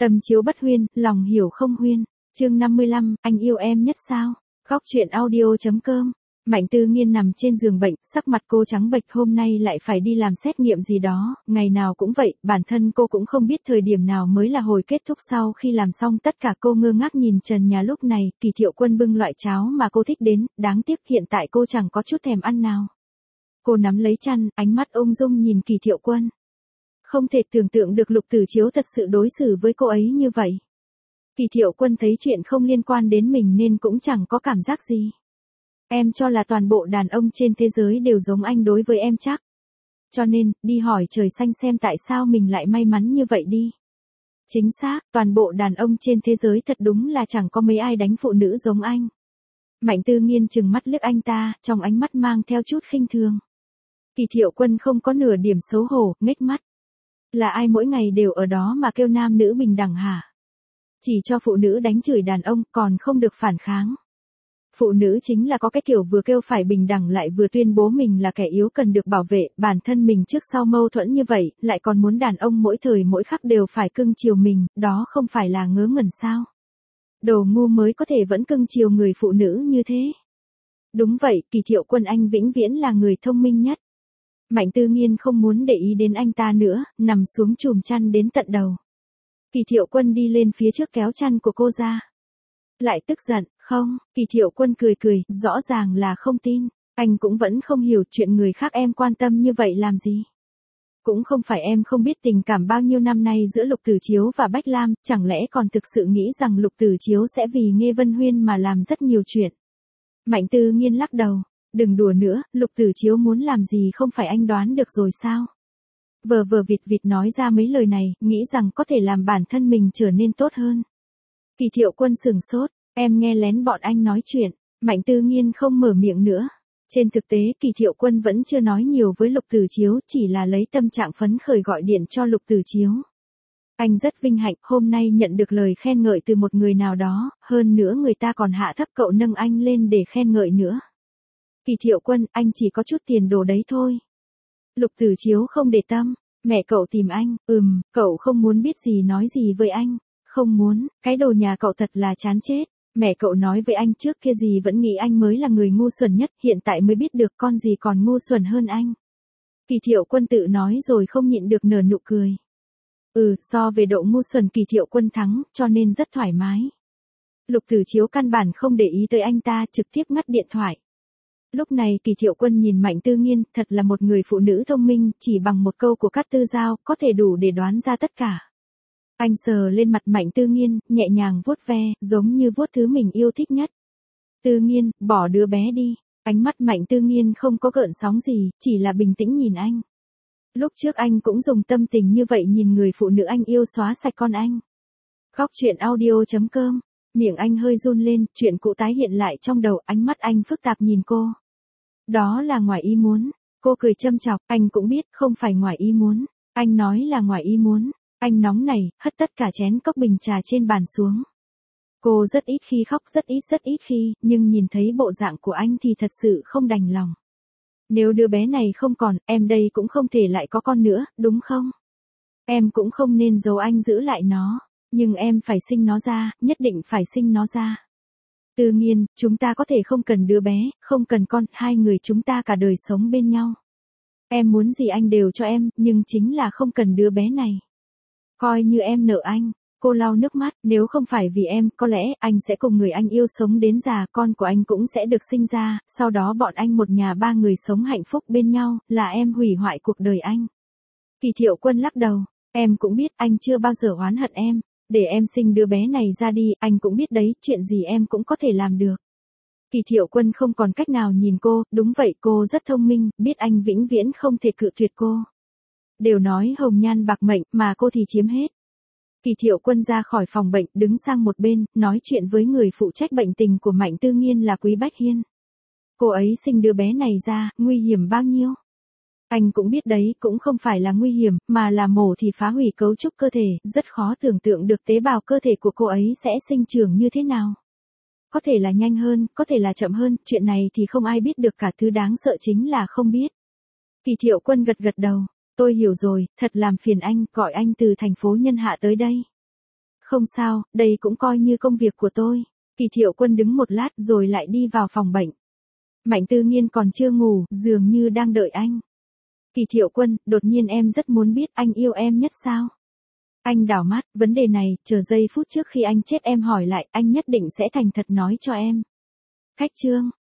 Tâm chiếu bất huyên, lòng hiểu không huyên. Chương 55, anh yêu em nhất sao? Góc truyện audio.com. Mạnh Tư Nghiên nằm trên giường bệnh, sắc mặt cô trắng bệch, hôm nay lại phải đi làm xét nghiệm gì đó, ngày nào cũng vậy, bản thân cô cũng không biết thời điểm nào mới là hồi kết thúc. Sau khi làm xong tất cả cô ngơ ngác nhìn trần nhà. Lúc này, Kỳ Thiệu Quân bưng loại cháo mà cô thích đến, đáng tiếc hiện tại cô chẳng có chút thèm ăn nào. Cô nắm lấy chăn, ánh mắt ung dung nhìn Kỳ Thiệu Quân. Không thể tưởng tượng được Lục Tử Chiếu thật sự đối xử với cô ấy như vậy. Kỳ Thiệu Quân thấy chuyện không liên quan đến mình nên cũng chẳng có cảm giác gì. Em cho là toàn bộ đàn ông trên thế giới đều giống anh đối với em chắc. Cho nên, đi hỏi trời xanh xem tại sao mình lại may mắn như vậy đi. Chính xác, toàn bộ đàn ông trên thế giới thật đúng là chẳng có mấy ai đánh phụ nữ giống anh. Mạnh Tư Nghiên trừng mắt liếc anh ta, trong ánh mắt mang theo chút khinh thường. Kỳ Thiệu Quân không có nửa điểm xấu hổ, nghếch mắt. Là ai mỗi ngày đều ở đó mà kêu nam nữ bình đẳng hả? Chỉ cho phụ nữ đánh chửi đàn ông còn không được phản kháng. Phụ nữ chính là có cái kiểu vừa kêu phải bình đẳng lại vừa tuyên bố mình là kẻ yếu cần được bảo vệ, bản thân mình trước sau mâu thuẫn như vậy, lại còn muốn đàn ông mỗi thời mỗi khắc đều phải cưng chiều mình, đó không phải là ngớ ngẩn sao? Đồ ngu mới có thể vẫn cưng chiều người phụ nữ như thế. Đúng vậy, Kỳ Thiệu Quân anh vĩnh viễn là người thông minh nhất. Mạnh Tư Nghiên không muốn để ý đến anh ta nữa, nằm xuống chùm chăn đến tận đầu. Kỳ Thiệu Quân đi lên phía trước kéo chăn của cô ra. Lại tức giận, không, Kỳ Thiệu Quân cười cười, rõ ràng là không tin. Anh cũng vẫn không hiểu chuyện người khác em quan tâm như vậy làm gì. Cũng không phải em không biết tình cảm bao nhiêu năm nay giữa Lục Tử Chiếu và Bách Lam, chẳng lẽ còn thực sự nghĩ rằng Lục Tử Chiếu sẽ vì Nghê Vân Huyên mà làm rất nhiều chuyện. Mạnh Tư Nghiên lắc đầu, đừng đùa nữa, Lục Tử Chiếu muốn làm gì không phải anh đoán được rồi sao? Vờ vịt nói ra mấy lời này, nghĩ rằng có thể làm bản thân mình trở nên tốt hơn. Kỳ Thiệu Quân sửng sốt, em nghe lén bọn anh nói chuyện. Mạnh Tư Nghiên không mở miệng nữa. Trên thực tế Kỳ Thiệu Quân vẫn chưa nói nhiều với Lục Tử Chiếu, chỉ là lấy tâm trạng phấn khởi gọi điện cho Lục Tử Chiếu. Anh rất vinh hạnh hôm nay nhận được lời khen ngợi từ một người nào đó, hơn nữa người ta còn hạ thấp cậu nâng anh lên để khen ngợi nữa. Kỳ Thiệu Quân, anh chỉ có chút tiền đồ đấy thôi. Lục Tử Chiếu không để tâm, mẹ cậu tìm anh, cậu không muốn biết gì nói gì với anh. Không muốn, cái đồ nhà cậu thật là chán chết. Mẹ cậu nói với anh trước kia gì vẫn nghĩ anh mới là người ngu xuẩn nhất, hiện tại mới biết được con gì còn ngu xuẩn hơn anh. Kỳ Thiệu Quân tự nói rồi không nhịn được nở nụ cười. So về độ ngu xuẩn Kỳ Thiệu Quân thắng, cho nên rất thoải mái. Lục Tử Chiếu căn bản không để ý tới anh ta, trực tiếp ngắt điện thoại. Lúc này Kỳ Thiệu Quân nhìn Mạnh Tư Nghiên, thật là một người phụ nữ thông minh, chỉ bằng một câu của Cát Tư Giao, có thể đủ để đoán ra tất cả. Anh sờ lên mặt Mạnh Tư Nghiên, nhẹ nhàng vuốt ve, giống như vuốt thứ mình yêu thích nhất. Tư Nghiên, bỏ đứa bé đi. Ánh mắt Mạnh Tư Nghiên không có gợn sóng gì, chỉ là bình tĩnh nhìn anh. Lúc trước anh cũng dùng tâm tình như vậy nhìn người phụ nữ anh yêu xóa sạch con anh. Góc truyện audio.com. Miệng anh hơi run lên, chuyện cũ tái hiện lại trong đầu, ánh mắt anh phức tạp nhìn cô. Đó là ngoài ý muốn. Cô cười châm chọc, anh cũng biết không phải ngoài ý muốn. Anh nói là ngoài ý muốn. Anh nóng này, hất tất cả chén cốc bình trà trên bàn xuống. Cô rất ít khi khóc, rất ít khi, nhưng nhìn thấy bộ dạng của anh thì thật sự không đành lòng. Nếu đứa bé này không còn, em đây cũng không thể lại có con nữa, đúng không? Em cũng không nên giấu anh giữ lại nó, nhưng em phải sinh nó ra, nhất định phải sinh nó ra. Tư Nghiên, chúng ta có thể không cần đứa bé, không cần con, hai người chúng ta cả đời sống bên nhau. Em muốn gì anh đều cho em, nhưng chính là không cần đứa bé này. Coi như em nợ anh. Cô lau nước mắt, nếu không phải vì em, có lẽ anh sẽ cùng người anh yêu sống đến già, con của anh cũng sẽ được sinh ra, sau đó bọn anh một nhà ba người sống hạnh phúc bên nhau, là em hủy hoại cuộc đời anh. Kỳ Thiệu Quân lắc đầu, em cũng biết anh chưa bao giờ oán hận em, để em sinh đứa bé này ra đi, anh cũng biết đấy, chuyện gì em cũng có thể làm được. Kỳ Thiệu Quân không còn cách nào nhìn cô, đúng vậy cô rất thông minh, biết anh vĩnh viễn không thể cự tuyệt cô. Đều nói hồng nhan bạc mệnh, mà cô thì chiếm hết. Kỳ Thiệu Quân ra khỏi phòng bệnh, đứng sang một bên, nói chuyện với người phụ trách bệnh tình của Mạnh Tư Nghiên là Quý Bách Hiên. Cô ấy sinh đứa bé này ra, nguy hiểm bao nhiêu? Anh cũng biết đấy, cũng không phải là nguy hiểm, mà là mổ thì phá hủy cấu trúc cơ thể, rất khó tưởng tượng được tế bào cơ thể của cô ấy sẽ sinh trưởng như thế nào. Có thể là nhanh hơn, có thể là chậm hơn, chuyện này thì không ai biết được cả, thứ đáng sợ chính là không biết. Kỳ Thiệu Quân gật gật đầu. Tôi hiểu rồi, thật làm phiền anh, gọi anh từ thành phố Nhân Hạ tới đây. Không sao, đây cũng coi như công việc của tôi. Kỳ Thiệu Quân đứng một lát rồi lại đi vào phòng bệnh. Mạnh Tư Nghiên còn chưa ngủ, dường như đang đợi anh. Kỳ Thiệu Quân, đột nhiên em rất muốn biết anh yêu em nhất sao? Anh đảo mắt, vấn đề này, chờ giây phút trước khi anh chết em hỏi lại, anh nhất định sẽ thành thật nói cho em. Khách trương,